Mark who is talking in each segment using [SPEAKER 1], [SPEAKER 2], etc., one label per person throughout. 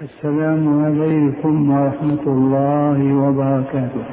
[SPEAKER 1] السلام عليكم ورحمة الله وبركاته.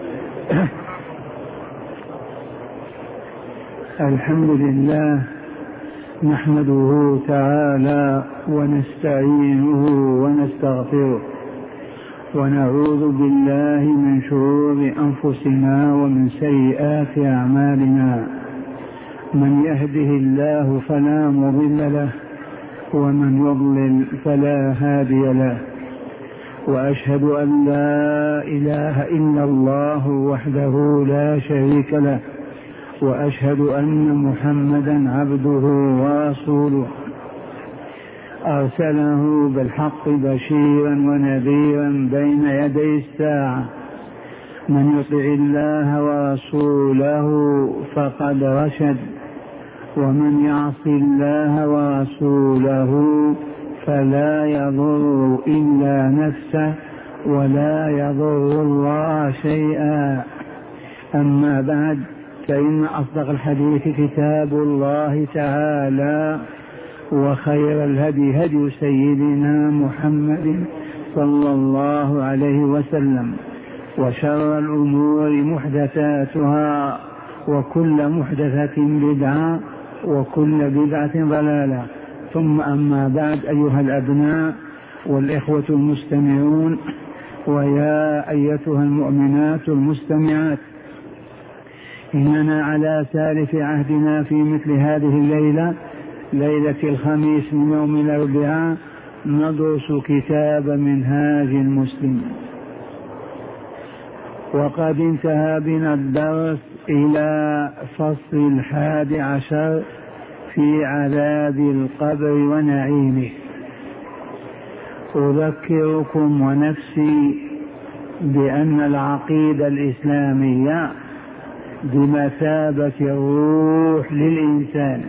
[SPEAKER 1] الحمد لله نحمده تعالى ونستعينه ونستغفره ونعوذ بالله من شرور أنفسنا ومن سيئات أعمالنا. من يهده الله فلا مضل له ومن يضلل فلا هادي له، وأشهد أن لا إله إلا الله وحده لا شريك له، وأشهد أن محمدا عبده ورسوله أرسله بالحق بشيرا ونذيرا بين يدي الساعة. من يطع الله ورسوله فقد رشد، ومن يعص الله ورسوله فلا يضر إلا نفسه ولا يضر الله شيئا. أما بعد، فإن أصدق الحديث كتاب الله تعالى، وخير الهدي هدي سيدنا محمد صلى الله عليه وسلم، وشر الأمور محدثاتها، وكل محدثة بدعة، وكل بدعة ضلالة. ثم أما بعد، أيها الأبناء والإخوة المستمعون، ويا أيتها المؤمنات المستمعات، إننا على سالف عهدنا في مثل هذه الليلة، ليلة الخميس من يوم الأربعاء، ندرس كتاب منهاج المسلم. وقد انتهى بنا الدرس إلى فصل 11 في عذاب القبر ونعيمه. أذكركم ونفسي بأن العقيدة الإسلامية بمثابة الروح للإنسان،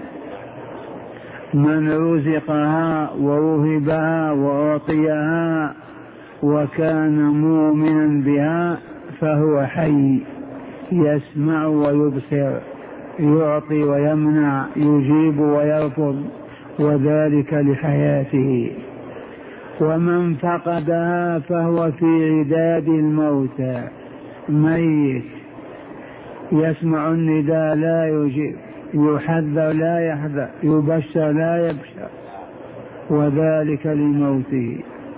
[SPEAKER 1] من رزقها ووهبها وأعطيها وكان مؤمنا بها فهو حي، يسمع ويبصر، يعطي ويمنع، يجيب ويرفض، وذلك لحياته. ومن فقدها فهو في عداد الموتى، ميت، يسمع النداء لا يجيب، يحذر لا يحذر، يبشر لا يبشر، وذلك لموته.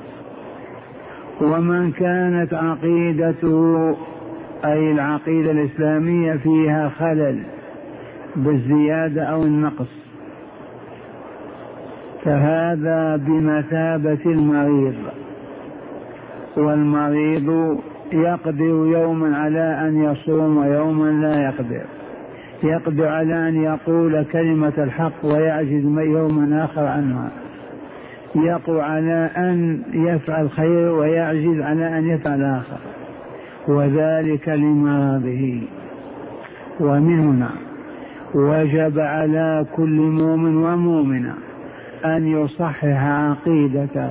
[SPEAKER 1] ومن كانت عقيدته أي العقيدة الإسلامية فيها خلل بالزيادة أو النقص، فهذا بمثابة المريض. والمريض يقدر يوما على أن يصوم ويوما لا يقدر، يقدر على أن يقول كلمة الحق ويعجز يوما آخر عنها، يقدر على أن يفعل خير ويعجز على أن يفعل آخر، وذلك لمرضه. ومن هنا وجب على كل مؤمن ومؤمنة أن يصحح عقيدته،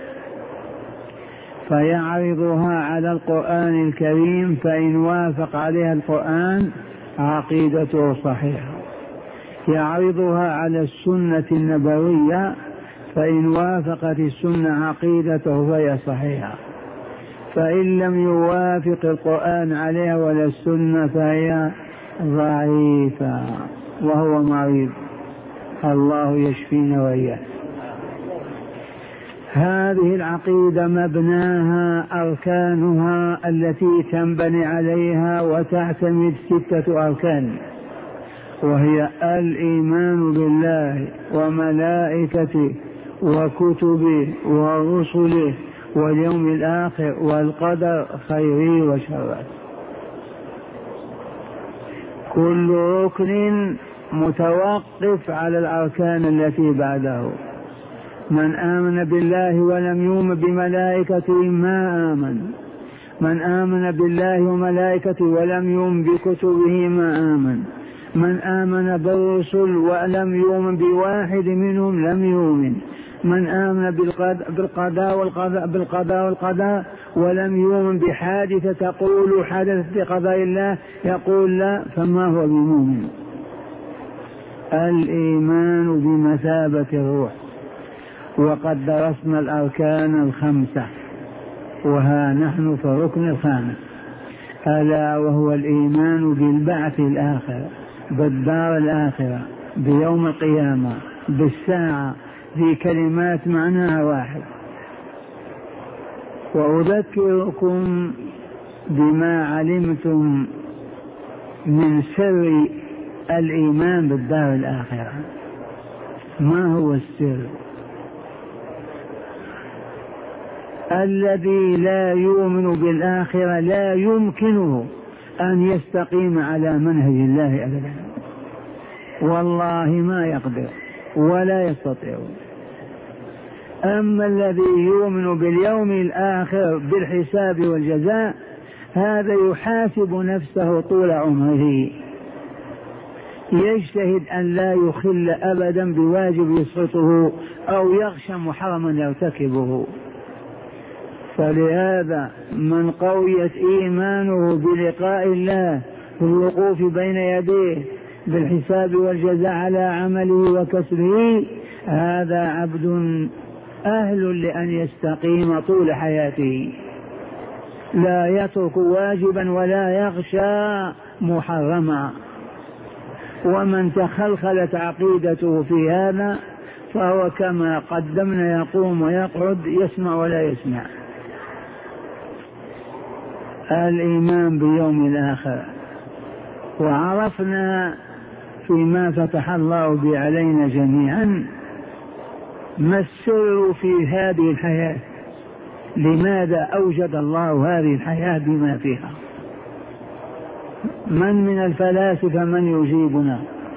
[SPEAKER 1] فيعرضها على القرآن الكريم، فإن وافق عليها القرآن عقيدته صحيحة، يعرضها على السنة النبوية، فإن وافقت السنة عقيدته فهي صحيحة، فإن لم يوافق القرآن عليها ولا السنة فهي ضعيفة وهو مريض. الله يشفينا وإياه. هذه العقيدة مبناها أركانها التي تنبني عليها وتعتمد 6 أركان، وهي الإيمان بالله وملائكته وكتبه ورسله واليوم الآخر والقدر خيره وشره. كل ركن متوقف على الأركان التي بعده. من آمن بالله ولم يؤمن بملائكته ما آمن، من آمن بالله وملائكته ولم يؤمن بكتبه ما آمن، من آمن بالرسل ولم يؤمن بواحد منهم لم يؤمن، من آمن بالقضاء والقدر ولم يؤمن بحادثة تقول حدثت بقضاء الله يقول لا، فما هو بمؤمن. الإيمان بمثابة الروح. وقد درسنا الأركان 5 وها نحن في الركن الخامس، ألا وهو الإيمان بالبعث الآخر، بالدار الآخرة، بيوم القيامة، بالساعة، في كلمات معناها واحد. وأذكركم بما علمتم من سر الإيمان بالدار الآخرة. ما هو السر؟ الذي لا يؤمن بالآخرة لا يمكنه أن يستقيم على منهج الله أبدا، والله ما يقدر ولا يستطيع. أما الذي يؤمن باليوم الآخر بالحساب والجزاء هذا يحاسب نفسه طول عمره، يجتهد أن لا يخل أبدا بواجب يسقطه أو يغشى محرما يرتكبه. فلهذا من قويت إيمانه بلقاء الله والوقوف بين يديه بالحساب والجزاء على عمله وكسبه، هذا عبد أهل لأن يستقيم طول حياته، لا يترك واجبا ولا يغشى محرما. ومن تخلخلت عقيدته في هذا فهو كما قدمنا يقوم ويقعد، يسمع ولا يسمع. الإيمان بيوم الآخر. وعرفنا فيما فتح الله به علينا جميعا ما السر في هذه الحياة، لماذا أوجد الله هذه الحياة بما فيها. من الفلاسفة من يجيبنا؟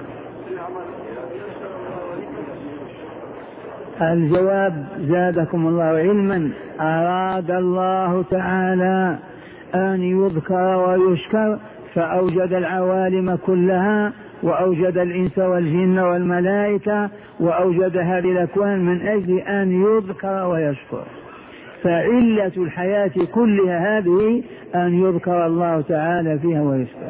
[SPEAKER 1] الجواب زادكم الله علما، أراد الله تعالى أن يذكر ويشكر فأوجد العوالم كلها، وأوجد الإنس والجن والملائكة، وأوجد هذه الأكوان من أجل أن يذكر ويشكر. فعلة الحياة كلها هذه أن يذكر الله تعالى فيها ويشكر.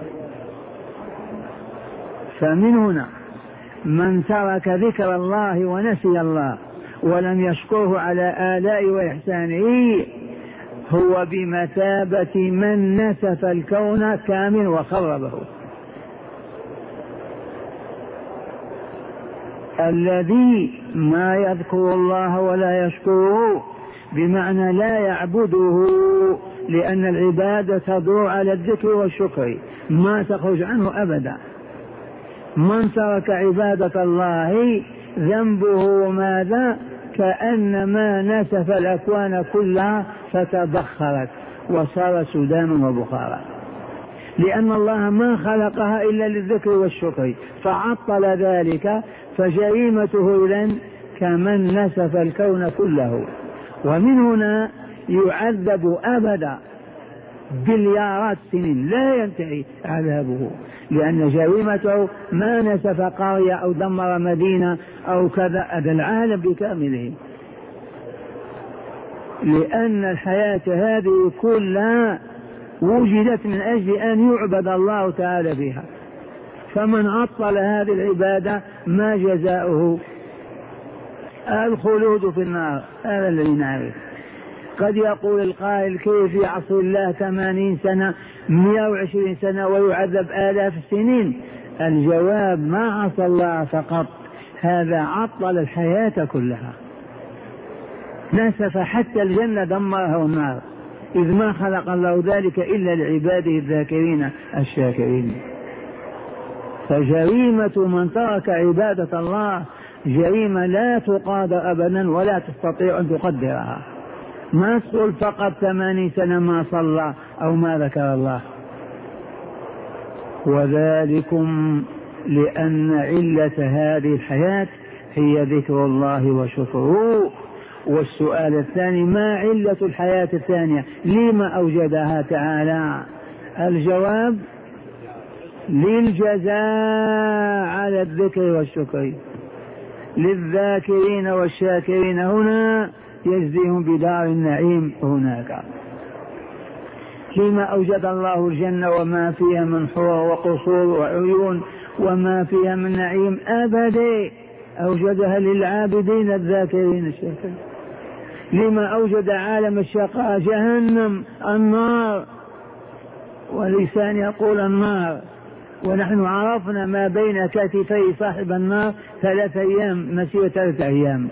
[SPEAKER 1] فمن هنا من ترك ذكر الله ونسي الله ولم يشكره على آلاء وإحسانه هو بمثابة من نسف الكون كامل وخربه. الذي ما يذكر الله ولا يشكره بمعنى لا يعبده، لأن العبادة تدور على الذكر والشكر ما تخرج عنه أبدا. من ترك عبادة الله ذنبه ماذا؟ كأنما نسف الأكوان كلها فتبخرت وصار سداما وبخارا، لأن الله ما خلقها إلا للذكر والشكر فعطل ذلك، فجريمته إذن كمن نسف الكون كله. ومن هنا يعذب أبدا بليارات سنين لا ينتهي عذابه، لأن جريمته ما نسف قرية أو دمر مدينة أو كذا، هذا العالم بكامله. لأن الحياة هذه كلها وجدت من أجل أن يعبد الله تعالى بها، فمن عطل هذه العبادة ما جزاؤه؟ الخلود في النار. هذا الذي نعرف. قد يقول القائل كيف يعصي الله 80 سنة 120 سنة ويعذب آلاف السنين؟ الجواب ما عصى الله فقط، هذا عطل الحياة كلها، نسف حتى الجنة دمرها النار، إذ ما خلق الله ذلك إلا لعباده الذاكرين الشاكرين. فجريمة من ترك عبادة الله جريمة لا تقادر أبدا ولا تستطيع أن تقدرها. ما تقول فقط 80 سنة ما صلى أو ما ذكر الله. وذلكم لأن علة هذه الحياة هي ذكر الله وشكره. والسؤال الثاني ما علة الحياة الثانية؟ لما أوجدها تعالى؟ الجواب للجزاء على الذكر والشكر، للذاكرين والشاكرين هنا يجزيهم بدار النعيم هناك. لما أوجد الله الجنة وما فيها من حور وقصور وعيون وما فيها من نعيم أبدي، أوجدها للعابدين الذاكرين الشاكرين. لما أوجد عالم الشقاء جهنم النار، ولسان يقول النار، ونحن عرفنا ما بين كتفي صاحب النار 3 أيام، مسيرة 3 أيام،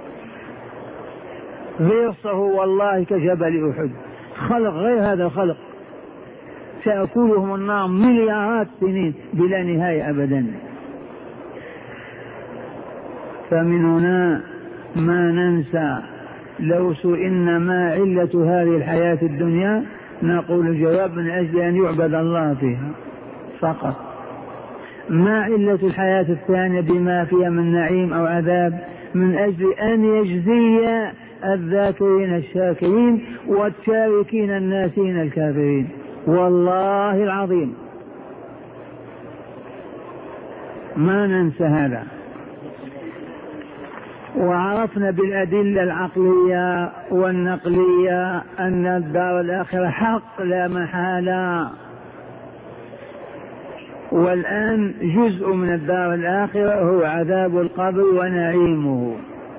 [SPEAKER 1] غيصه والله كجبل أحد، خلق غير هذا الخلق تأكلهم النار مليارات سنين بلا نهاية أبدا. فمن هنا ما ننسى لو سئلنا ما علة هذه الحياة الدنيا نقول الجواب من أجل أن يعبد الله فيها فقط. ما علة الحياة الثانية بما فيها من نعيم أو عذاب؟ من أجل أن يجزي الذاكرين الشاكرين والتاركين الناسين الكافرين، والله العظيم ما ننسى هذا. وعرفنا بالأدلة العقلية والنقلية أن الدار الآخرة حق لا محالة، والآن جزء من الدار الآخرة هو عذاب القبر ونعيمه.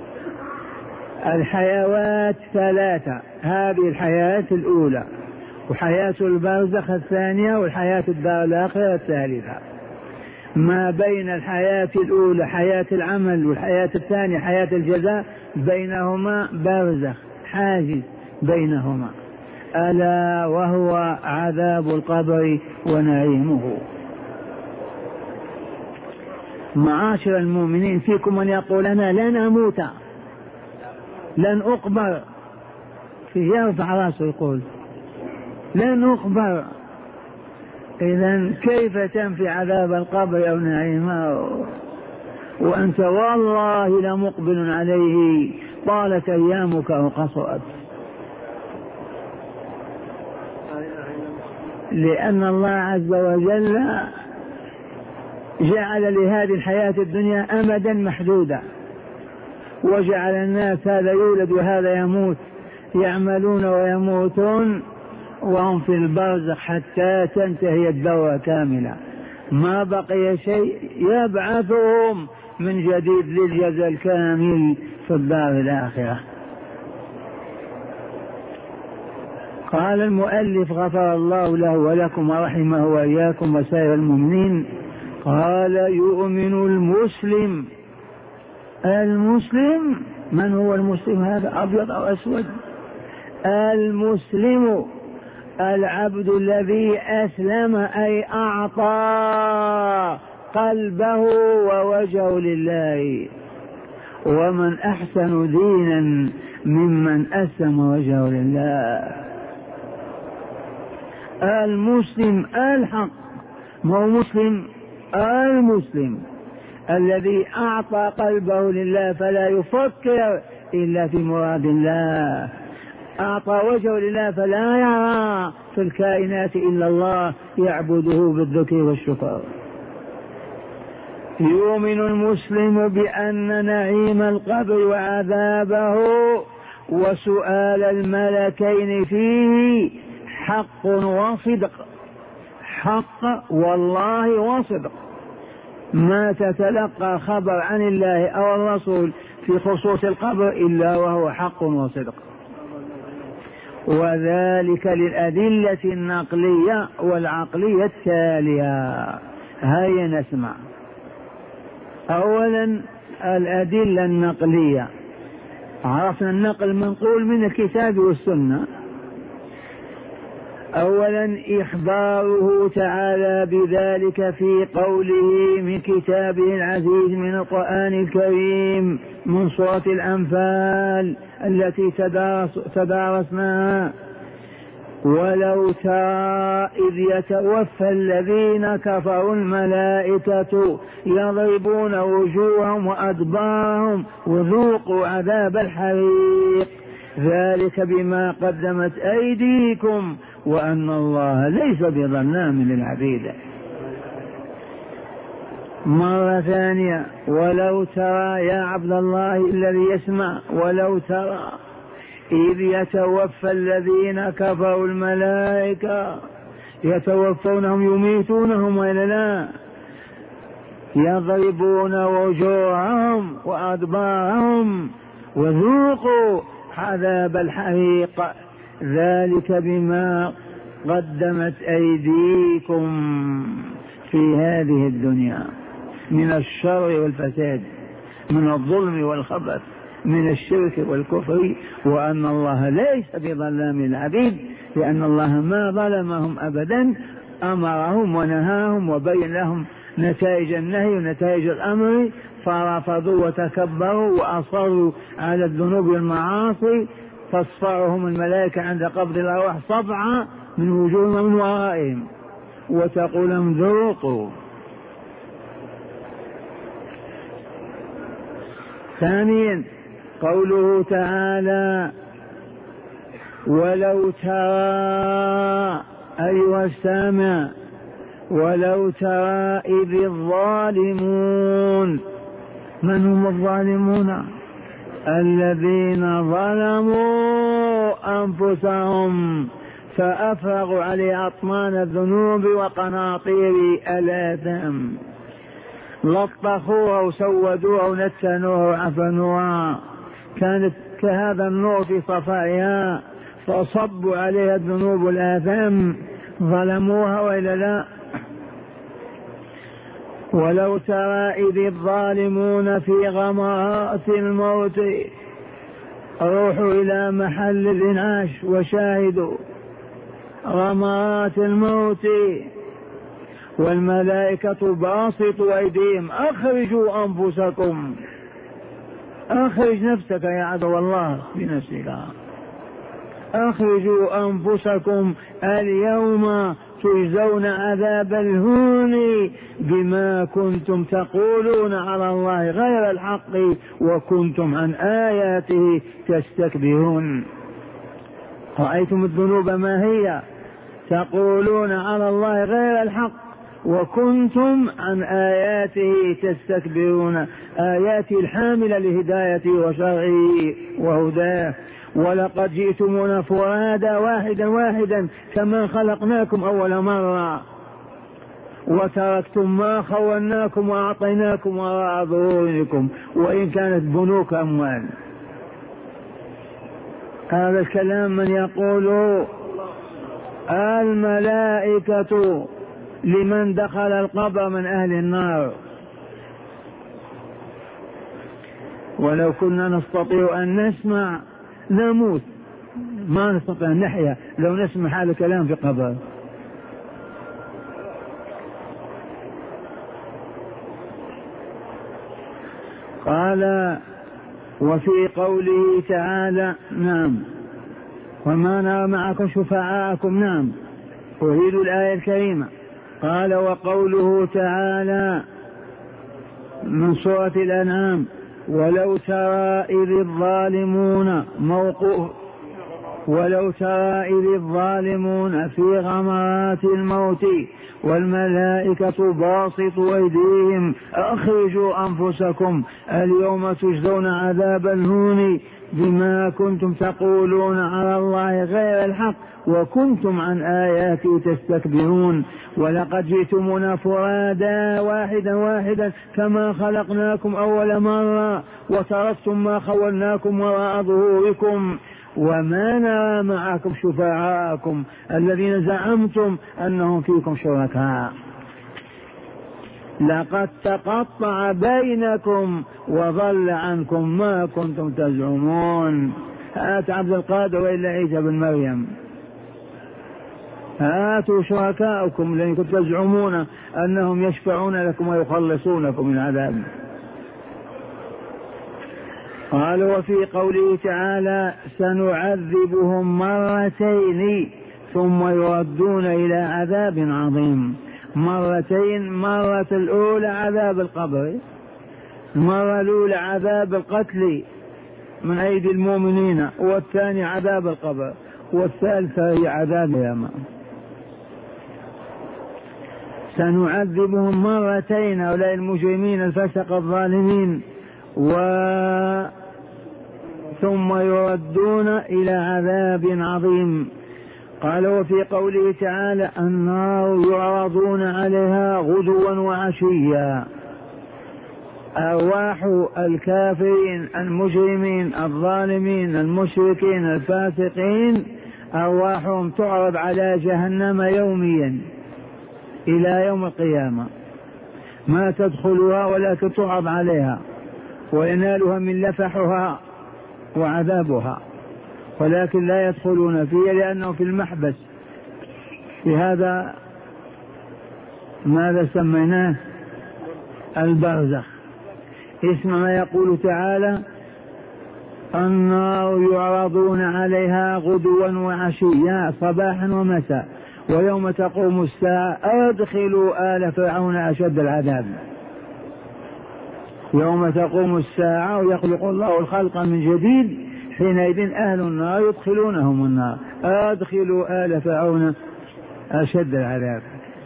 [SPEAKER 1] الحيوات 3، هذه الحياة الأولى، وحياة البرزخ الثانية، والحياة الدار الآخرة الثالثة. ما بين الحياة الأولى حياة العمل والحياة الثانية حياة الجزاء بينهما برزخ حاجز بينهما، ألا وهو عذاب القبر ونعيمه. معاشر المؤمنين، فيكم من يقول أنا لن أموت لن أقبر، في يرفع راسه يقول لن أقبر. إذن كيف تنفي عذاب القبر أو نعيمه وأنت والله لمقبل عليه طالت أيامك أو قصرت؟ لأن الله عز وجل جعل لهذه الحياة الدنيا أمدا محدودا، وجعل الناس هذا يولد وهذا يموت، يعملون ويموتون وهم في البرزخ حتى تنتهي الدورة كاملة، ما بقي شيء، يبعثهم من جديد للجزاء الكامل في الدار الآخرة. قال المؤلف غفر الله له ولكم ورحمه وإياكم وسائر المؤمنين، قال يؤمن المسلم. المسلم من هو المسلم؟ هذا أبيض أو أسود؟ المسلم العبد الذي أسلم أي أعطى قلبه ووجهه لله، ومن أحسن دينا ممن أسلم وجهه لله. المسلم الحق، ما هو مسلم؟ المسلم الذي أعطى قلبه لله فلا يفكر إلا في مراد الله، أعطى وجهه لله فلا يرى في الكائنات إلا الله، يعبده بالذكر والشكر. يؤمن المسلم بأن نعيم القبر وعذابه وسؤال الملكين فيه حق وصدق، حق والله وصدق. ما تتلقى خبر عن الله أو الرسول في خصوص القبر إلا وهو حق وصدق، وذلك للأدلة النقلية والعقلية التالية. هيا نسمع. أولا الأدلة النقلية، عرفنا النقل المنقول من الكتاب والسنة. أولا إخباره تعالى بذلك في قوله من كتابه العزيز من القرآن الكريم من سورة الأنفال التي تدارسناها: ولو ترى إذ يتوفى الذين كفروا الملائكة يضربون وجوههم وأدبارهم وذوقوا عذاب الحريق ذلك بما قدمت أيديكم وأن الله ليس بظلام للعبيد. مرة ثانية: ولو ترى يا عبد الله الذي يسمع، ولو ترى إذ يتوفى الذين كفروا الملائكة، يتوفونهم يميتونهم ولا لا؟ يضربون وجوههم وأدبارهم وذوقوا عذاب الحريق ذلك بما قدمت أيديكم في هذه الدنيا من الشر والفساد، من الظلم والخبث، من الشرك والكفر، وأن الله ليس بظلام للعبيد، لأن الله ما ظلمهم أبدا، أمرهم ونهاهم وبين لهم نتائج النهي ونتائج الأمر، فرفضوا وتكبروا وأصروا على الذنوب والمعاصي، تصفعهم الملائكة عند قبض الأرواح صفعة من وجوههم ومن ورائهم وتقول لهم ذوقوا. ثانيا قوله تعالى ولو ترى أيها السامع ولو ترى إذ الظالمون. من هم الظالمون؟ الذين ظلموا أنفسهم فأفرغوا عليه أطمان الذنوب وقناطير الآثام، لطخوها وسودوها ونتنوها وعفنوها، كانت كهذا النور في صفائها، فصبوا عليها الذنوب والآثام، ظلموها وإلا لا. ولو ترى إذ الظالمون في غمرات الموت، روحوا إلى محل الإنعاش وشاهدوا غمرات الموت، والملائكة باسطوا أيديهم أخرجوا أنفسكم، أخرج نفسك يا عدو الله بنفسك، أخرجوا أنفسكم اليوم تجزون عذاب الهون بما كنتم تقولون على الله غير الحق وكنتم عن آياته تستكبرون. رأيتم الذنوب ما هي؟ تقولون على الله غير الحق وكنتم عن آياته تستكبرون، آياته الحاملة لهدايته وشرعه وهداه. ولقد جئتمونا فرادا واحدا واحدا كما خلقناكم أول مرة، وتركتم ما خولناكم وأعطيناكم وراء ظهوركم وإن كانت بنوك أموال. هذا الكلام من يقول؟ الملائكة لمن دخل القبر من أهل النار. ولو كنا نستطيع أن نسمع نموت، ما نستطيع أن نحيا لو نسمع هذا الكلام في قبر. قال وفي قوله تعالى نعم وما نرى معكم شفعاءكم، نعم أريد الآية الكريمة. قال وقوله تعالى من سورة الأنعام ولو ترى إذ الظالمون موقوف، ولو ترى إذ الظالمون في غمرات الموت والملائكة باسطوا أيديهم أخرجوا أنفسكم اليوم تجزون عذاب الهون بما كنتم تقولون على الله غير الحق وكنتم عن آياته تستكبرون. ولقد جئتمونا فرادا واحدا واحدا كما خلقناكم أول مرة وتركتم ما خولناكم وراء ظهوركم وما نرى معكم شفعاءكم الذين زعمتم أنهم فيكم شركاء، لقد تقطع بينكم وضل عنكم ما كنتم تزعمون. هات عبد القادر وإلا عيسى بن مريم، هاتوا شركاءكم الذين كنتم تزعمون أنهم يشفعون لكم ويخلصونكم من عذاب. قال وفي قوله تعالى سنعذبهم مرتين ثم يردون إلى عذاب عظيم. مرتين، مرة الأولى عذاب القبر، المرة الأولى عذاب القتل من أيدي المؤمنين، والثاني عذاب القبر، والثالثة هي عذاب اليوم. سنعذبهم مرتين هؤلاء المجرمين الفسق الظالمين ثم يردون إلى عذاب عظيم. قال وفي قوله تعالى النار يعرضون عليها غدوا وعشيا. أرواح الكافرين المجرمين الظالمين المشركين الفاسقين أرواحهم تعرض على جهنم يوميا إلى يوم القيامة، ما تدخلها ولكن تعرض عليها وينالها من لفحها وعذابها، ولكن لا يدخلون فيها لأنه في المحبس. في هذا ماذا سميناه؟ البرزخ. اسم ما يقول تعالى: النار يعرضون عليها غدوا وعشيا صباحا ومساء ويوم تقوم الساعة أدخلوا آل فرعون أشد العذاب. يوم تقوم الساعة ويخلق الله الخلق من جديد، حينئذ أهل النار يدخلونهم النار، أدخلوا آل فرعون أشد العذاب.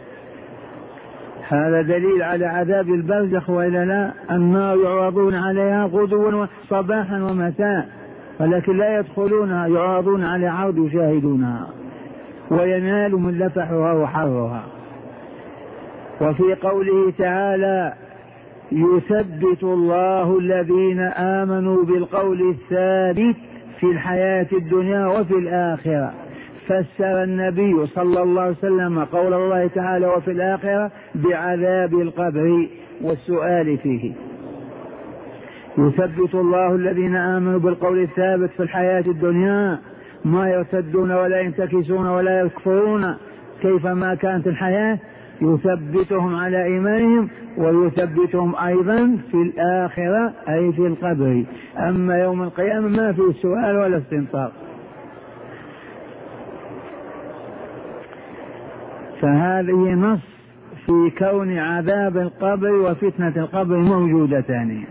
[SPEAKER 1] هذا دليل على عذاب البرزخ، وإلا لا؟ النار يعرضون عليها غدوا صباحا ومساء، ولكن لا يدخلونها، يعرضون على عرض يشاهدونها وينال من لفحها وحرها. وفي قوله تعالى: يثبت الله الذين آمنوا بالقول الثابت في الحياة الدنيا وفي الآخرة. فسر النبي صلى الله عليه وسلم قول الله تعالى وفي الآخرة بعذاب القبر والسؤال فيه. يثبت الله الذين آمنوا بالقول الثابت في الحياة الدنيا، ما يرتدون ولا ينتكسون ولا يكفرون كيفما كانت الحياة، يثبتهم على إيمانهم ويثبتهم أيضا في الآخرة أي في القبر. أما يوم القيامة ما في سؤال ولا استنطاق. فهذه نص في كون عذاب القبر وفتنة القبر موجودتان.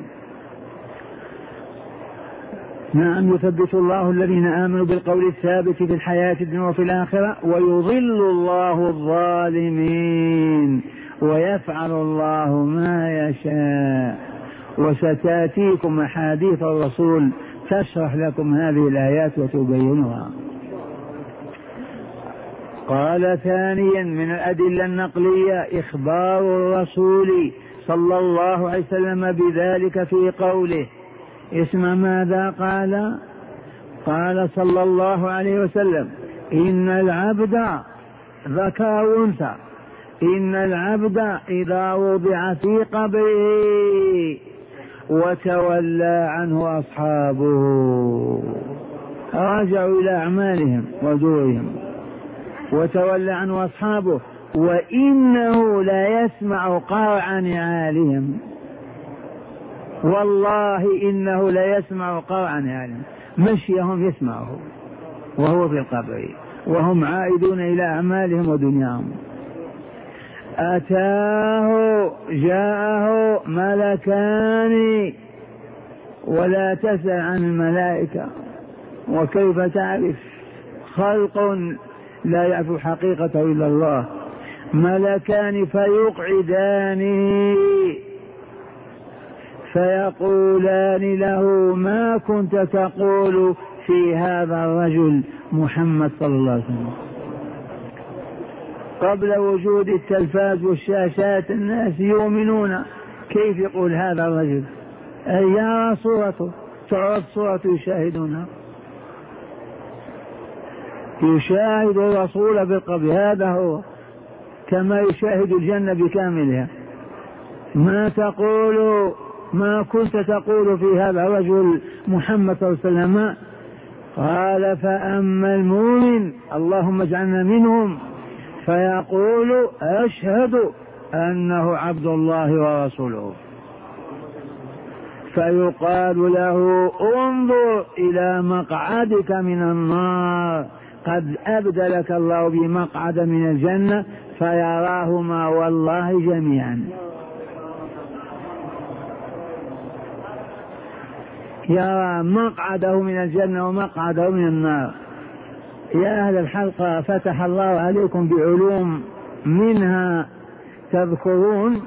[SPEAKER 1] نعم، يثبت الله الذين آمنوا بالقول الثابت في الحياة الدنيا وفي الآخرة، ويضل الله الظالمين ويفعل الله ما يشاء. وستاتيكم أحاديث الرسول تشرح لكم هذه الآيات وتبينها. قال: ثانيا من الأدلة النقلية إخبار الرسول صلى الله عليه وسلم بذلك في قوله. اسم ماذا قال؟ قال صلى الله عليه وسلم: إن العبد ذكر وأنثى، إن العبد إذا وضع في قبره وتولى عنه أصحابه، رجعوا إلى أعمالهم ودورهم، وتولى عنه أصحابه، وإنه لا يسمع قرع نعالهم، والله إنه لا يسمع قرع نعالهم، مشيهم يسمعه وهو في القبر وهم عائدون إلى أعمالهم ودنياهم. أتاه جاءه ملكان، ولا تسأل عن الملائكة، وكيف تعرف؟ خلق لا يعرف حقيقته إلا الله. ملكان فيقعدانه فيقولان له: ما كنت تقول في هذا الرجل محمد صلى الله عليه وسلم؟ قبل وجود التلفاز والشاشات الناس يؤمنون، كيف يقول هذا الرجل؟ يرى صورته، تعرض صورته يشاهدونها، يشاهد الرسول بالقبر، هذا هو كما يشاهد الجنة بكاملها. ما تقول، ما كنت تقول في هذا الرجل محمد صلى الله عليه وسلم؟ قال: فأما المؤمن، اللهم اجعلنا منهم، فيقول: أشهد أنه عبد الله ورسوله. فيقال له: انظر إلى مقعدك من النار، قد أبدلك الله بمقعد من الجنة، فيراهما والله جميعا. يرى مقعده من الجنة ومقعده من النار. يا أهل الحلقة، فتح الله عليكم بعلوم، منها تذكرون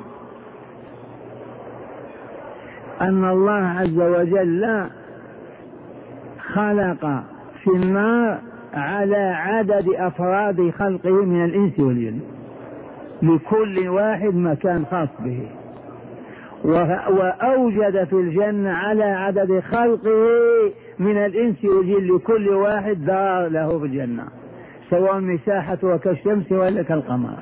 [SPEAKER 1] أن الله عز وجل خلق في النار على عدد أفراد خلقه من الإنس والجن، لكل واحد مكان خاص به، وأوجد في الجنة على عدد خلقه من الإنس والجن لكل واحد دار له في الجنة، سواء مساحته كالشمس ولا كالقمر.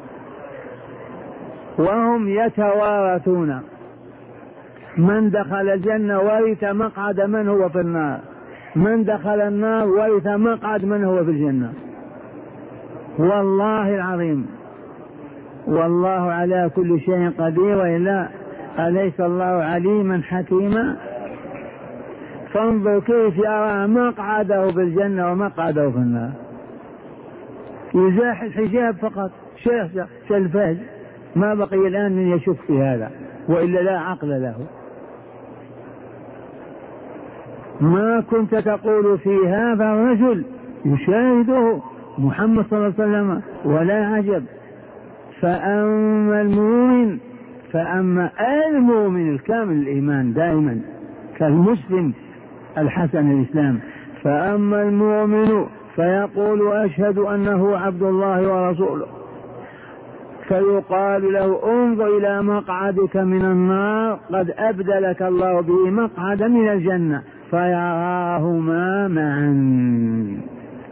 [SPEAKER 1] وهم يتوارثون، من دخل الجنة ورث مقعد من هو في النار، من دخل النار ورث مقعد من هو في الجنة. والله العظيم، والله على كل شيء قدير، وإلا أليس الله عليما حكيما؟ فانظر كيف يرى مقعده في الجنة ومقعده في النار، يزاح الحجاب فقط، شيخ الفهد ما بقي الآن من يشك في هذا، وإلا لا عقل له. ما كنت تقول في هذا الرجل يشاهده محمد صلى الله عليه وسلم، ولا عجب. فأما المؤمن الكامل الإيمان دائما كالمسلم الحسن الإسلام، فأما المؤمن فيقول أشهد أنه عبد الله ورسوله، فيقال له انظر إلى مقعدك من النار قد أبدلك الله به مقعدا من الجنة، فيراهما معا.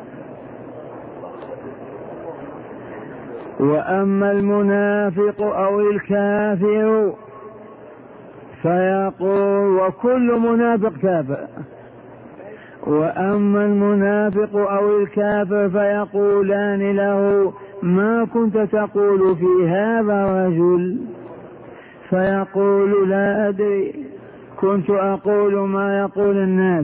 [SPEAKER 1] وأما المنافق أو الكافر فيقول، وكل منافق كافر، وأما المنافق أو الكافر فيقولان له ما كنت تقول في هذا الرجل؟ فيقول لا أدري، كنت أقول ما يقول الناس،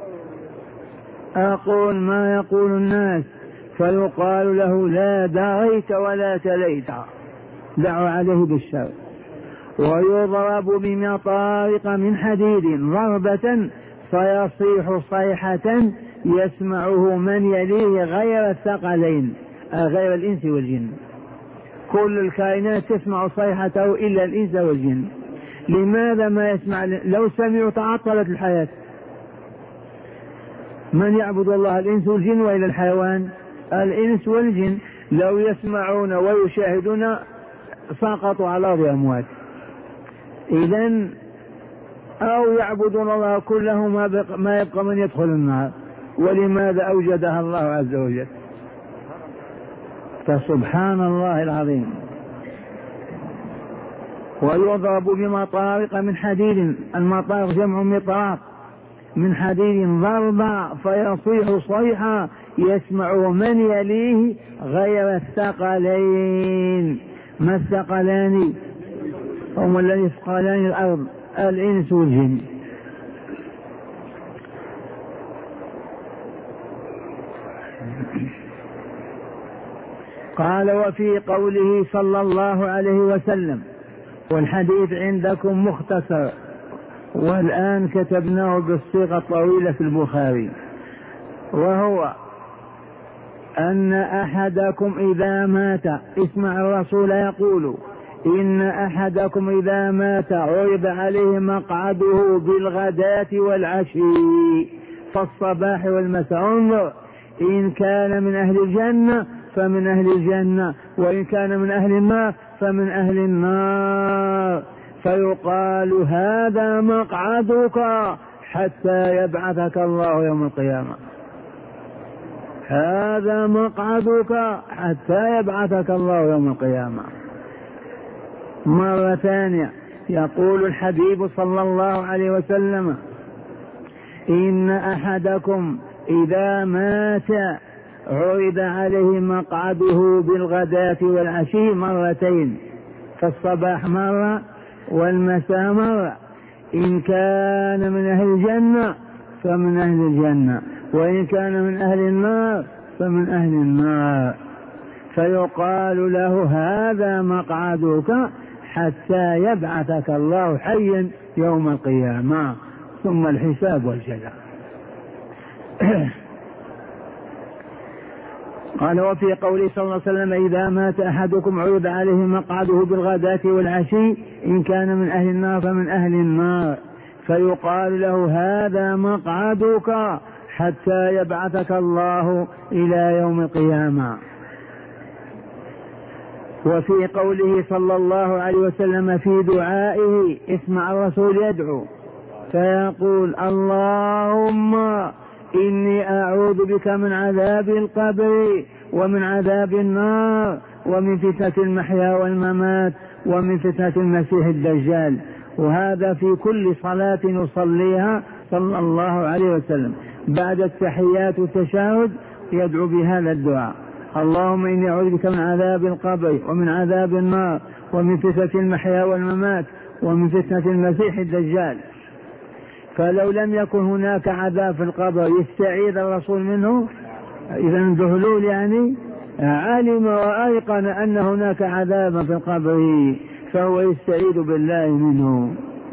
[SPEAKER 1] أقول ما يقول الناس. فيقال له لا دريت ولا تليت، دعوا عليه بالشر. ويضرب بمطارق من حديد ضربة فيصيح صيحة يسمعه من يليه غير الثقلين، غير الإنس والجن. كل الكائنات تسمع صيحته إلا الإنس والجن. لماذا ما يسمع؟ لو سمعوا تعطلت الحياة. من يعبد الله الإنس والجن، وإلى الحيوان الإنس والجن لو يسمعون ويشاهدون سقطوا على الأرض أموات. إذن أو يعبدون الله كله ما يبقى من يدخل النار. ولماذا أوجدها الله عز وجل؟ فسبحان الله العظيم. ويضرب بمطارق من حديد، المطارق جمع مطراق، من حديد ضربا فيصيح صيحا يسمعه من يليه غير الثقلين. ما الثقلان؟ هم الذين يثقلان الأرض، الإنس والجن. قال وفي قوله صلى الله عليه وسلم، والحديث عندكم مختصر والآن كتبناه بالصيغة الطويلة في البخاري، وهو أن أحدكم إذا مات، اسمع الرسول يقول إن أحدكم إذا مات عرض عليه مقعده بالغداة والعشي فالصباح والمساء، انظر إن كان من أهل الجنة فمن أهل الجنة، وإن كان من أهل النار فمن أهل النار. فيقال هذا مقعدك حتى يبعثك الله يوم القيامة، هذا مقعدك حتى يبعثك الله يوم القيامة. مرة ثانية يقول الحبيب صلى الله عليه وسلم إن أحدكم إذا مات عرض عليه مقعده بالغداة والعشي مرتين، فالصباح مرة والمساء مرة، إن كان من أهل الجنة فمن أهل الجنة، وإن كان من أهل النار فمن أهل النار. فيقال له هذا مقعدك حتى يبعثك الله حيا يوم القيامة، ثم الحساب والجزاء. قال وفي قوله صلى الله عليه وسلم إذا مات أحدكم عرض عليه مقعده بالغداة والعشي، إن كان من أهل النار فمن أهل النار. فيقال له هذا مقعدك حتى يبعثك الله إلى يوم القيامة. وفي قوله صلى الله عليه وسلم في دعائه اسمع الرسول يدعو فيقول اللهم إني أعوذ بك من عذاب القبر ومن عذاب النار ومن فتنة المحيا والممات ومن فتنة المسيح الدجال. وهذا في كل صلاة يصليها صلى الله عليه وسلم بعد التحيات والتشهد يدعو بهذا الدعاء اللهم إني أعوذ بك من عذاب القبر ومن عذاب النار ومن فتنة المحيا والممات ومن فتنة المسيح الدجال. فلو لم يكن هناك عذاب في القبر يستعيذ الرسول منه؟ إذا ذهلول يعني علم وأيقن أن هناك عذابا في القبر فهو يستعيذ بالله منه.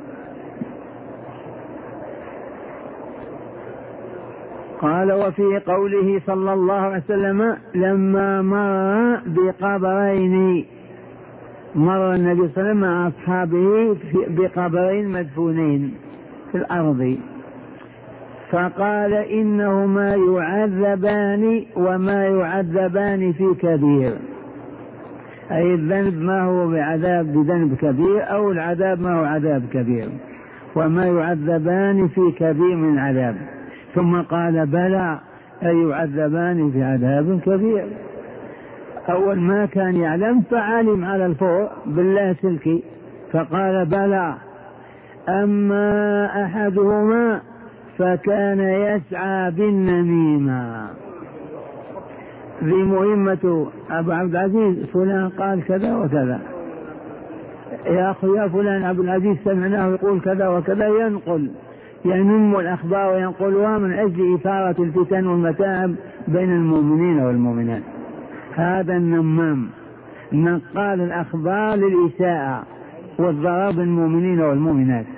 [SPEAKER 1] قال وفي قوله صلى الله عليه وسلم لما مر بقبرين مر النبي صلى الله عليه وسلم مع أصحابه بقبرين مدفونين في الأرض فقال إنهما يعذبان وما يعذبان في كبير، أي الذنب ما هو بعذاب بذنب كبير أو العذاب ما هو عذاب كبير، وما يعذبان في كبير من عذاب. ثم قال بلى أي يعذبان في عذاب كبير. أول ما كان يعلم فعلم على الفور بالله سلكي فقال بلى. أما أحدهما فكان يسعى بالنميمة، ذي مهمة أبو عبد العزيز فلان قال كذا وكذا، يا أخي يا فلان عبد العزيز سمعناه يقول كذا وكذا، ينم الأخبار وينقلها من أجل إثارة الفتن والمتاعب بين المؤمنين والمؤمنات. هذا النمام نقال الأخبار للإساءة والضرر بالمؤمنين والمؤمنات.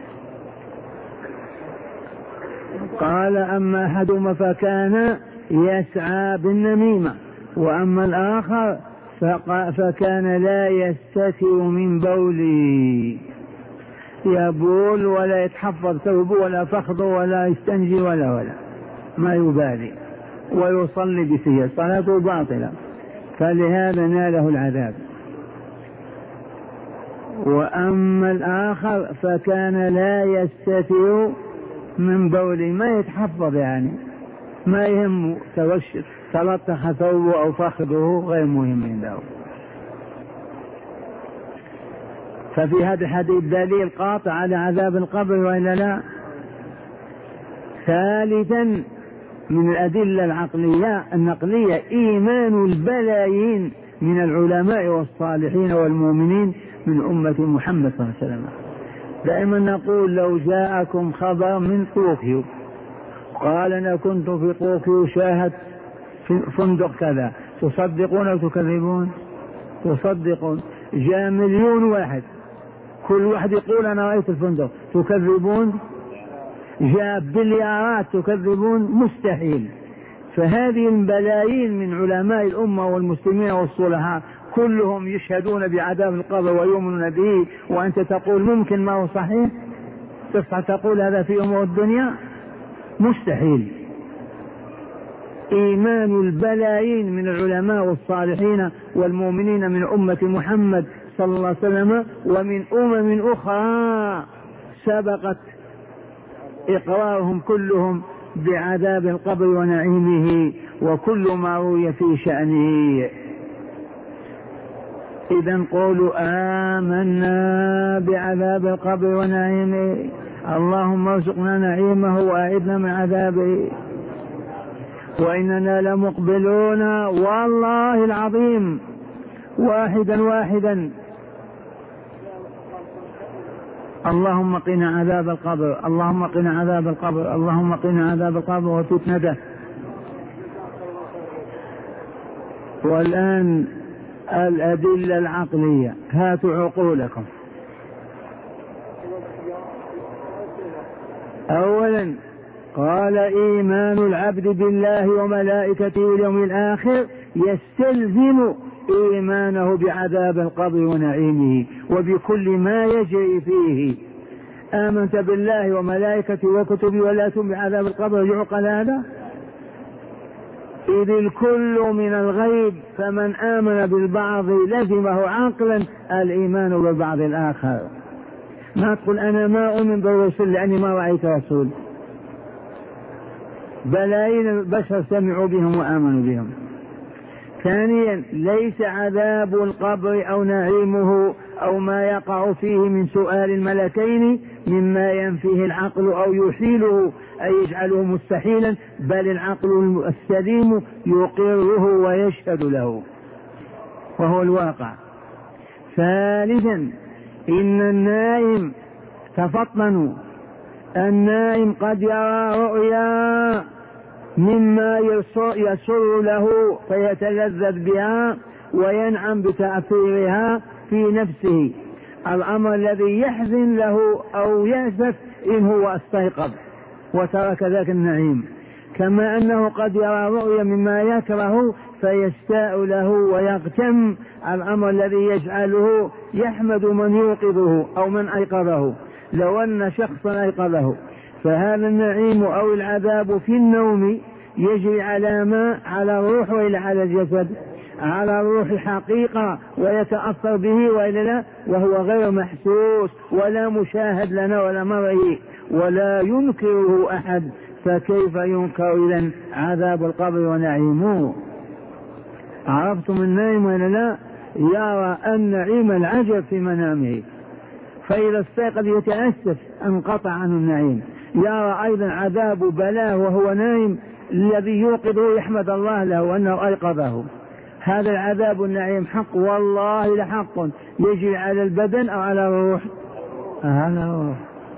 [SPEAKER 1] قال أما أحدهما فكان يسعى بالنميمة وأما الآخر فكان لا يستتر من بوله، يبول ولا يتحفظ ثوبه ولا فخذه ولا يستنجي ولا ما يبالي ويصلي بسيئة صلاته باطلة، فلهذا ناله العذاب. وأما الآخر فكان لا يستتر من بوله، ما يتحفظ يعني ما يهم تلطخ ثوبه أو فخذه غير مهم عنده. ففي هذا الحديث دليل قاطع على عذاب القبر وإلا لا. ثالثا من الأدلة العقلية النقلية إيمان البلايين من العلماء والصالحين والمؤمنين من أمة محمد صلى الله عليه وسلم. دائما نقول لو جاءكم خبر من طوكيو قال أنا كنت في طوكيو شاهدت في فندق كذا، تصدقون أو تكذبون؟ تصدقون. جاء 1,000,000 واحد كل واحد يقول أنا رأيت الفندق، تكذبون؟ جاء بليارات، تكذبون؟ مستحيل. فهذه الملايين من علماء الأمة والمسلمين والصلحاء كلهم يشهدون بعذاب القبر ويؤمنون به، وأنت تقول ممكن ما هو صحيح؟ تصحى تقول هذا في أمور الدنيا؟ مستحيل. إيمان البلايين من العلماء والصالحين والمؤمنين من أمة محمد صلى الله عليه وسلم ومن أمم أخرى سبقت إقرارهم كلهم بعذاب القبر ونعيمه وكل ما روي في شأنه. إذن قولوا آمنا بعذاب القبر ونعيمه، اللهم ارزقنا نعيمه وأعذنا من عذابه، وإننا لمقبلون والله العظيم واحدا واحدا. اللهم قنا عذاب القبر، اللهم قنا عذاب القبر، اللهم قنا عذاب القبر وفتنته. والآن الأدلة العقلية، هاتوا عقولكم. أولا قال إيمان العبد بالله وملائكته واليوم الآخر يستلزم إيمانه بعذاب القبر ونعيمه وبكل ما يجري فيه. آمنت بالله وملائكته وكتبه ولا تؤمن بعذاب القبر، يعقل هذا؟ إذ الكل من الغيب، فمن آمن بالبعض لزمه عقلا الإيمان بالبعض الآخر. ما تقول أنا ما أؤمن بالرسل لأني ما رأيت رسول. بلايين البشر سمعوا بهم وآمنوا بهم. ثانيا، ليس عذاب القبر أو نعيمه أو ما يقع فيه من سؤال الملكين مما ينفيه العقل أو يحيله أي يجعله مستحيلا، بل العقل السليم يقره ويشهد له وهو الواقع. ثالثا، إن النائم تفطنوا، النائم قد يرى رؤيا مما يسر له فيتلذذ بها وينعم بتأثيرها في نفسه، الأمر الذي يحزن له أو يأسف إن هو استيقظ وترك ذاك النعيم. كما أنه قد يرى رؤيا مما يكره فيستاء له ويغتم، الأمر الذي يجعله يحمد من يوقظه أو من أيقظه لو أن شخصا أيقظه. فهذا النعيم أو العذاب في النوم يجري على ما؟ على الروح وإلى على الجسد؟ على الروح حقيقة ويتأثر به وإلا لا، وهو غير محسوس ولا مشاهد لنا ولا مرئي ولا ينكره أحد، فكيف ينكر إذن عذاب القبر ونعيمه؟ عرفتم النائم وإلا لا؟ يرى النعيم العجب في منامه، فإذا استيقظ يتأسف انقطع عنه النعيم. يرى أيضا عذاب بلاه وهو نائم الذي يوقظه يحمد الله له أنه أيقظه. هذا العذاب النعيم حق والله لحق، يجري على البدن أو على الروح؟ على الروح.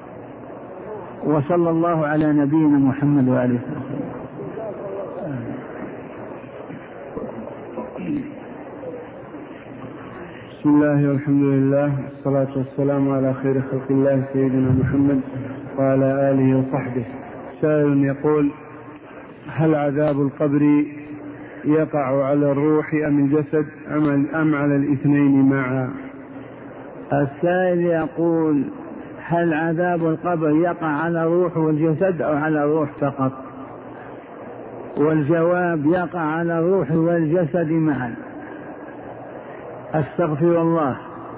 [SPEAKER 1] وصلى الله على نبينا محمد وآله وسلم.
[SPEAKER 2] بسم الله والحمد لله والصلاة والسلام على خير خلق الله سيدنا محمد وعلى آله وصحبه. سائل يقول: هل عذاب القبر يقع على الروح أم الجسد أم على الاثنين معا؟
[SPEAKER 1] السائل يقول: هل عذاب القبر يقع على الروح والجسد أو على الروح فقط؟ والجواب: يقع على الروح والجسد معا. استغفر الله.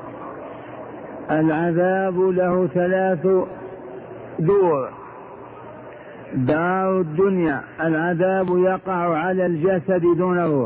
[SPEAKER 1] العذاب له 3 دور. دار الدنيا العذاب يقع على الجسد دون الروح،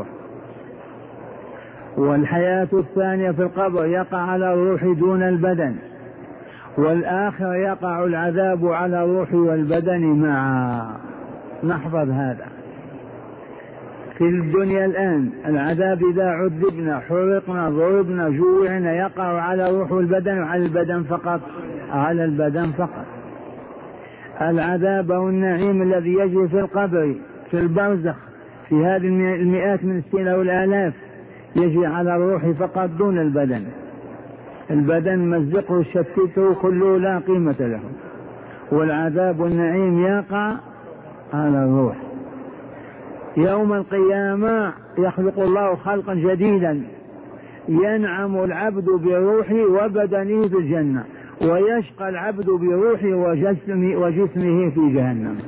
[SPEAKER 1] والحياة الثانية في القبر يقع على الروح دون البدن، والآخر يقع العذاب على الروح والبدن معا. نحفظ هذا. في الدنيا الآن العذاب إذا عذبنا حرقنا ضربنا جوعنا يقع على الروح والبدن وعلى البدن فقط؟ على البدن فقط. العذاب والنعيم الذي يجري في القبر في البرزخ في هذه المئات من السنين أو الآلاف يجري على الروح فقط دون البدن. البدن مزقه شتته كله لا قيمة له. والعذاب والنعيم يقع على الروح. يوم القيامة يخلق الله خلقا جديدا، ينعم العبد بروحه وبدنه في الجنة، ويشقى العبد بروحه وجسمه في جهنم.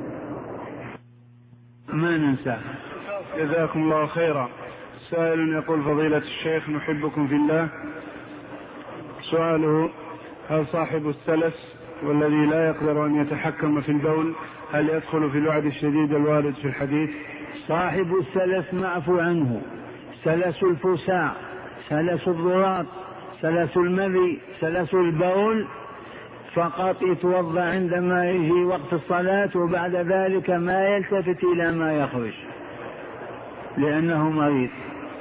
[SPEAKER 1] ما ننسى.
[SPEAKER 2] جزاكم الله خيرا. سائل يقول: فضيلة الشيخ نحبكم في الله. سؤاله: هل صاحب السلس والذي لا يقدر أن يتحكم في البول هل يدخل في الوعد الشديد الوارد في الحديث؟
[SPEAKER 1] صاحب السلس معفو عنه، سلس الفساء، سلس الضراط، سلس المذي، سلس البول، فقط يتوضا عندما يجي وقت الصلاة وبعد ذلك ما يلتفت إلى ما يخرج لأنه مريض.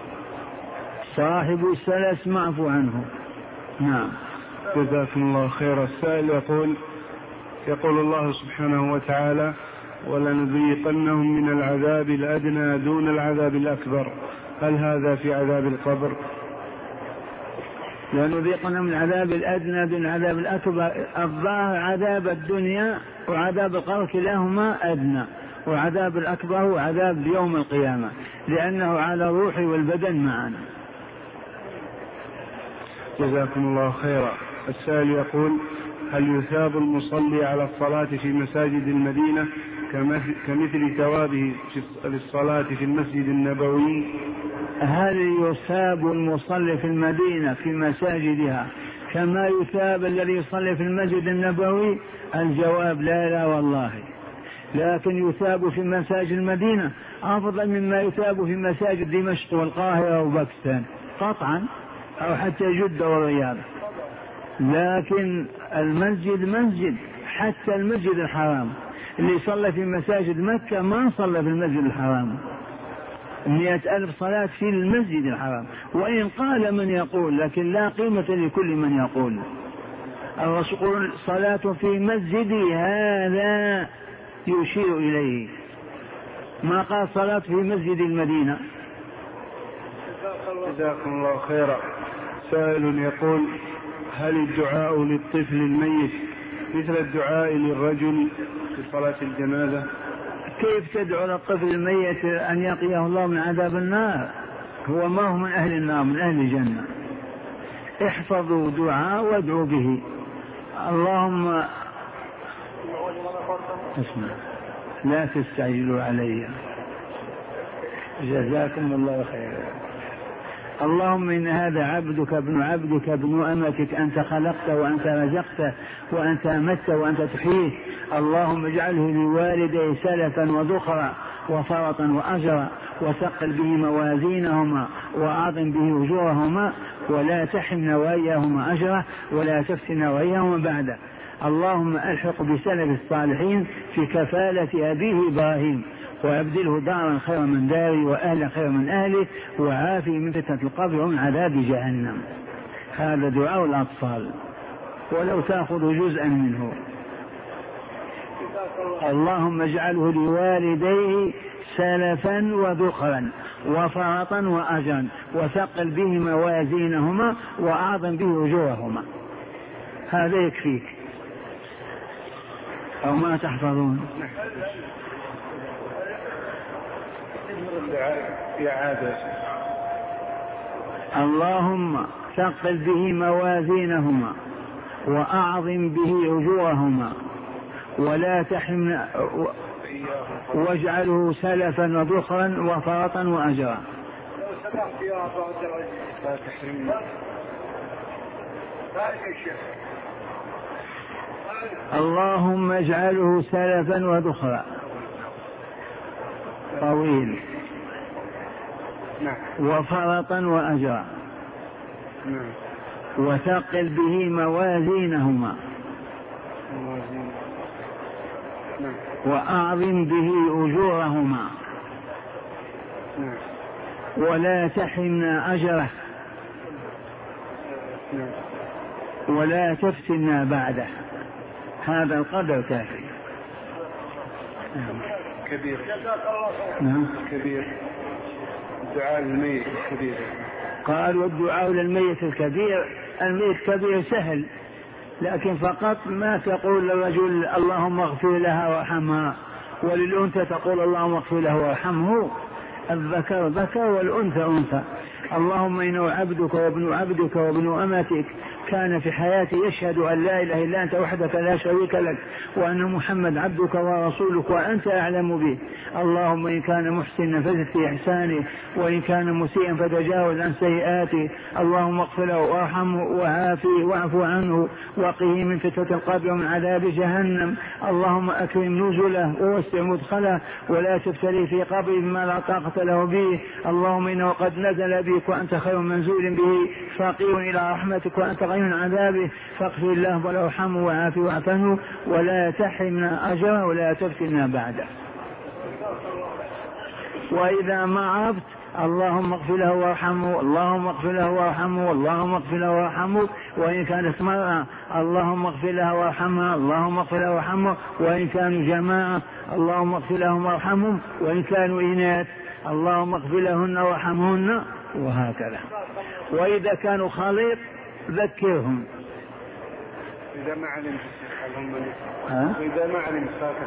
[SPEAKER 1] صاحب السلس معفو عنه. نعم.
[SPEAKER 2] جزاكم الله خيرا. السائل يقول الله سبحانه وتعالى: ولنذيقنهم من العذاب الأدنى دون العذاب الأكبر. هل هذا في عذاب القبر؟
[SPEAKER 1] لنذيقنهم من العذاب الأدنى دون العذاب الأكبر. الظاهر عذاب الدنيا وعذاب القبر كلاهما أدنى، وعذاب الأكبر هو عذاب يوم القيامة لأنه على الروح والبدن معا.
[SPEAKER 2] جزاكم الله خيرا. السائل يقول: هل يثاب المصلي على الصلاة في مساجد المدينة كمثل ثوابه للصلاة في المسجد النبوي؟
[SPEAKER 1] هل يثاب المصلي في المدينة في مساجدها كما يثاب الذي يصلي في المسجد النبوي؟ الجواب لا والله، لكن يثاب في مساجد المدينة أفضل مما يثاب في مساجد دمشق والقاهرة وباكستان قطعا، أو حتى جدة والرياض. لكن المسجد مسجد، حتى المسجد الحرام اللي صلى في مساجد مكة ما صلى في المسجد الحرام. 100,000 صلاة في المسجد الحرام، وإن قال من يقول، لكن لا قيمة لكل من يقول. الرسول صلاة في مسجدي هذا يشير إليه، ما قال صلاة في مسجد المدينة.
[SPEAKER 2] جزاكم الله خيرا. سائل يقول: هل الدعاء للطفل الميت مثل الدعاء للرجل في صلاة الجنازة؟
[SPEAKER 1] كيف تدعو للطفل الميت أن يقيه الله من عذاب النار؟ هو ما هو من أهل النار، من أهل الجنة. احفظوا دعاء وادعوا به. اللهم اسمع، لا تستعجلوا علي، جزاكم الله خيرا. اللهم إن هذا عبدك ابن عبدك ابن أمتك، أنت خلقته وأنت رزقته وأنت أمته وأنت تحييه. اللهم اجعله لوالديه سلفا وذخرا وفرطا وأجرا، وثقل به موازينهما وأعظم به أجورهما، ولا تحرمنا وإياهما أجره ولا تفتنا وإياهما بعده. اللهم ألحق بسلف الصالحين في كفالة أبيه إبراهيم، وأبدله دارا خيرا من داري وأهلا خيرا من أهله، وعافي من فتنة القبر ومن عذاب جهنم. هذا دعاء الأطفال، ولو تأخذ جزءا منه. اللهم اجعله لوالديه سلفا وذخرا وفرطا وأجرا، وثقل به موازينهما وأعظم به أجورهما. هذا يكفيك، أو ما تحفظون؟ اللهم ثقل به موازينهما وأعظم به أجورهما، ولا تحرمنا، واجعله سلفا وذخرا وفرطا وأجرا.
[SPEAKER 2] لا تحرمنا.
[SPEAKER 1] اللهم اجعله سلفا وذخرا طويل وفرطا وأجرا، وثقل به موازينهما وأعظم به أجورهما، ولا تحرمنا أجره ولا تفتنا بعده. هذا القدر كافي.
[SPEAKER 2] كبير. نعم كبير. الدعاء للميت الكبير.
[SPEAKER 1] قال: والدعاء للميت الكبير. الميت كبير سهل، لكن فقط ما تقول للرجل اللهم اغفر لها وارحمها، وللأنثى تقول اللهم اغفر له وارحمه. الذكر ذكر والأنثى أنثى. اللهم إنه عبدك وابن عبدك وابن أمتك، كان في حياتي يشهد أن لا إله إلا أنت وحدك لا شريك لك، وأن محمد عبدك ورسولك وأنت أعلم به. اللهم إن كان محسنا فزد في إحسانه، وإن كان مسيئا فتجاوز عن سيئاته. اللهم اغفر له وارحمه وعافيه واعف عنه، وقه من فتنة القبر ومن عذاب جهنم. اللهم أكرم نزله ووسع مدخله، ولا تبتلي في قبره بما لا طاقة له به. اللهم إنه قد نزل بك وأنت خير منزول به، فقير إلى رحمتك وأنت غير من عذابه، فاغفر الله ولا ارحمه وعافه واعف عنه، ولا تحرمنا أجره ولا تفتنا بعده. وإذا ما عرفت اللهم اغفر له وارحمه، اللهم اغفر له وارحمه، اللهم اغفر له وارحمه. وإن كانت مرأة اللهم اغفر لها وارحمها، اللهم اغفر له وارحمه. وإن كانوا جماعة اللهم اغفر لهم وارحمهم. وإن كانوا إناث اللهم اغفر لهن وارحمهن، وهكذا. وإذا كانوا خليط ذكرهم.
[SPEAKER 2] إذا ما علم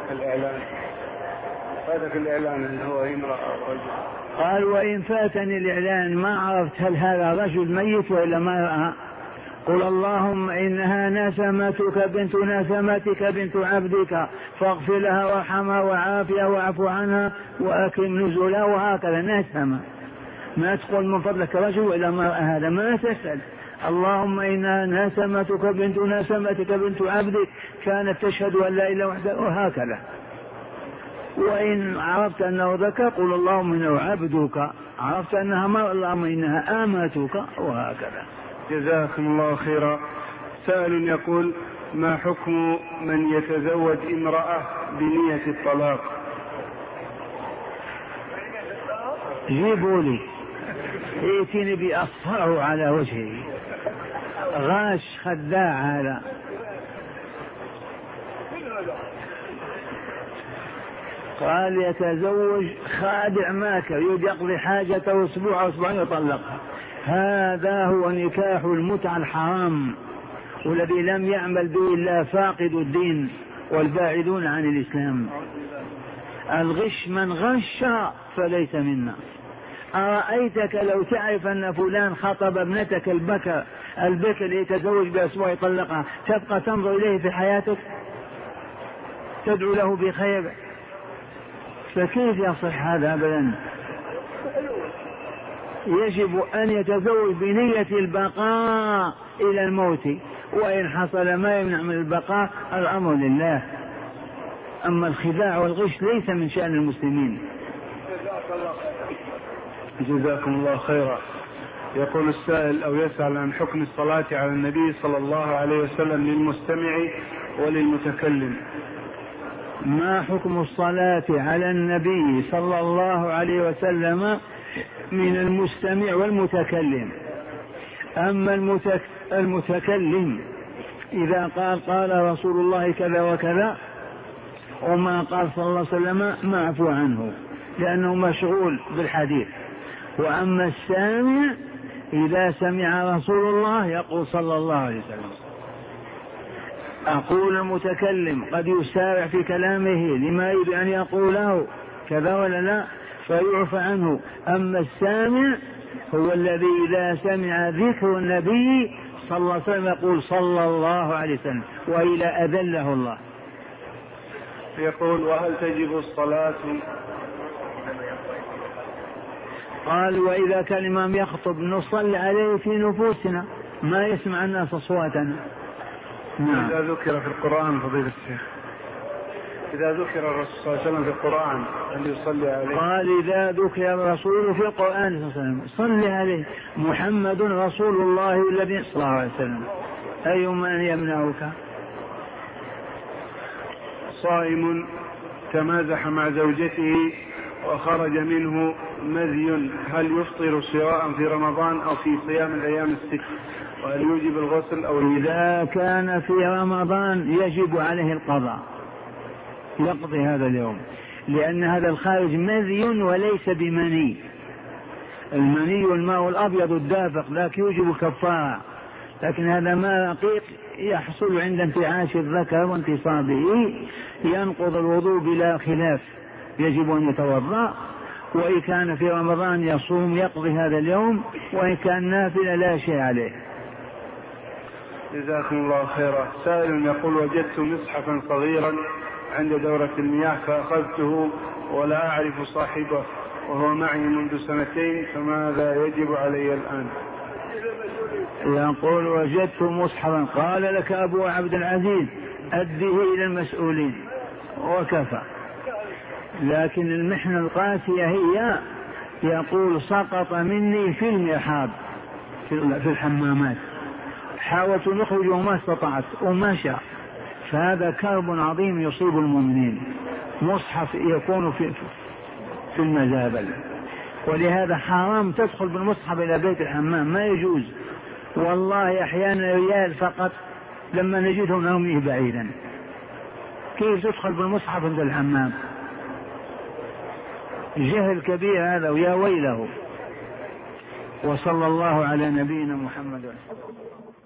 [SPEAKER 2] فاتك الإعلان أنه هو امرأة أو رجل.
[SPEAKER 1] قال: وإن فاتني الإعلان ما عرفت هل هذا رجل ميت وإلا ما رأى، قل اللهم إنها نسمتك بنت نسمتك بنت عبدك فاغفر لها وارحمها وعافها واعف عنها وأكرم نزلها، وهكذا نسمة. ما تقول من فضلك رجل وإلى امرأة، هذا ما تسأل. اللهم إنها نسمتك بنت نسمتك بنت عبدك كانت تشهد أن لا إله وحده، وهكذا. وإن عرفت أنه ذكر قل اللهم إنه عبدك، عرفت أنها مرأة اللهم إنها آمتك، وهكذا.
[SPEAKER 2] جزاكم الله خيرا. سائل يقول: ما حكم من يتزوج امرأة بنية الطلاق؟
[SPEAKER 1] جيبوا لي ائتني بأصفعه على وجهه، غاش خداع هذا. قال يتزوج خادع ماكر يقضي حاجته أسبوع أو أسبوعين يطلقها. هذا هو نكاح المتعة الحرام، والذي لم يعمل به إلا فاقد الدين والباعدون عن الإسلام. الغش من غش فليس منا. أرأيتك لو تعرف أن فلان خطب ابنتك البكر يتزوج بأسبوع يطلقها، تبقى تنظر إليه في حياتك؟ تدعو له بخير؟ فكيف يصح هذا؟ أبدا. يجب أن يتزوج بنية البقاء إلى الموت، وإن حصل ما يمنع من البقاء الأمر لله. أما الخداع والغش ليس من شأن المسلمين.
[SPEAKER 2] جزاكم الله خيرا. يقول السائل أو يسأل عن حكم الصلاة على النبي صلى الله عليه وسلم للمستمع وللمتكلم.
[SPEAKER 1] ما حكم الصلاة على النبي صلى الله عليه وسلم من المستمع والمتكلم؟ أما المتكلم إذا قال رسول الله كذا وكذا وما قال صلى الله عليه وسلم معفو عنه لأنه مشغول بالحديث. وأما السامع إذا سمع رسول الله يقول صلى الله عليه وسلم. أقول المتكلم قد يسارع في كلامه لما يريد أن يقوله كذا ولا لا فيعفى عنه. أما السامع هو الذي إذا سمع ذكر النبي صلى الله عليه وسلم يقول صلى الله عليه وسلم وإلى أذله الله.
[SPEAKER 2] يقول: وهل تجب الصلاة؟
[SPEAKER 1] قال: وإذا كان الإمام يخطب نصلي عليه في نفوسنا ما يسمع الناس أصواتنا.
[SPEAKER 2] نعم. إذا ذكر في القرآن فضيلة الشيخ، إذا ذكر الرسول صلى الله عليه وسلم في القرآن أن يصلي عليه.
[SPEAKER 1] قال: إذا ذكر الرسول في القرآن صلى الله عليه وسلم صلي عليه. محمد رسول الله الذي صلى الله عليه وسلم، أي من يمنعك؟
[SPEAKER 2] صائم تمازح مع زوجته وخرج منه مذي، هل يفطر سواء في رمضان أو في صيام الأيام الست؟ وهل يوجب الغسل أو
[SPEAKER 1] إذا كان في رمضان يجب عليه القضاء، يقضي هذا اليوم، لأن هذا الخارج مذي وليس بمني. المني الماء الأبيض الدافق لكن يوجب كفارة، لكن هذا ماء رقيق يحصل عند انتعاش الذكر وانتصابه ينقض الوضوء بلا خلاف، يجب أن يتوضأ. وإن كان في رمضان يصوم يقضي هذا اليوم، وإن كان نافلة لا شيء عليه.
[SPEAKER 2] جزاكم الله خيرا. سائل يقول: وجدت مصحفا صغيرا عند دورة المياه فأخذته ولا أعرف صاحبه وهو معي منذ 2 سنين، فماذا يجب علي الآن؟
[SPEAKER 1] يقول: وجدت مصحفا. قال لك أبو عبد العزيز أده إلى المسؤولين وكفى. لكن المحنة القاسية هي يقول: سقط مني في المرحاض في الحمامات، حاولت نخرجه وما استطعت ومشى. فهذا كرب عظيم يصيب المؤمنين. مصحف يكون في المزابل، ولهذا حرام تدخل بالمصحف إلى بيت الحمام، ما يجوز. والله أحيانا ريال فقط لما نجده نرميه بعيدا. كيف تدخل بالمصحف عند الحمام؟ جهل كبير هذا ويا ويله. وصلى الله على نبينا محمد.